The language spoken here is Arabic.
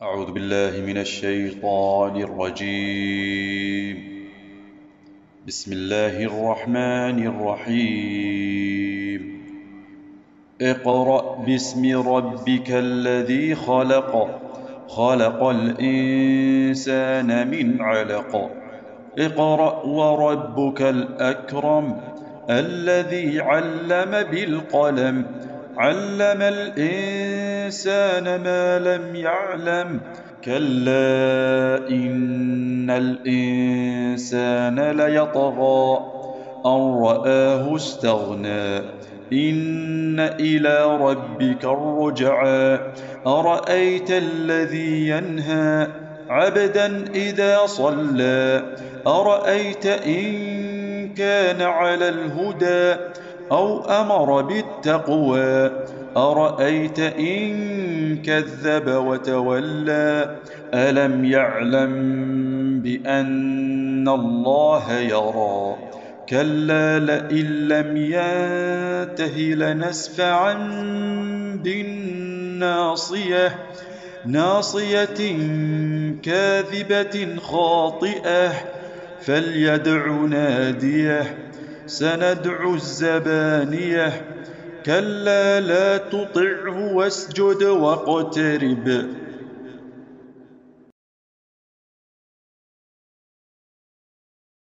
أعوذ بالله من الشيطان الرجيم. بسم الله الرحمن الرحيم. اقرأ باسم ربك الذي خلق. خلق الإنسان من علق. اقرأ وربك الأكرم الذي علم بالقلم. علم الإنسان ما لم يعلم. كلا إن الإنسان ليطغى أن رآه استغنى. إن إلى ربك الرجعى. أرأيت الذي ينهى عبدا إذا صلى. أرأيت إن كان على الهدى أو أمر بالتقوى. أرأيت إن كذب وتولى. ألم يعلم بأن الله يرى. كلا لئن لم ينته لنسفعا بالناصية. ناصية كاذبة خاطئة فليدع ناديه. سندع الزبانية. كلا لا تطعه واسجد واقترب.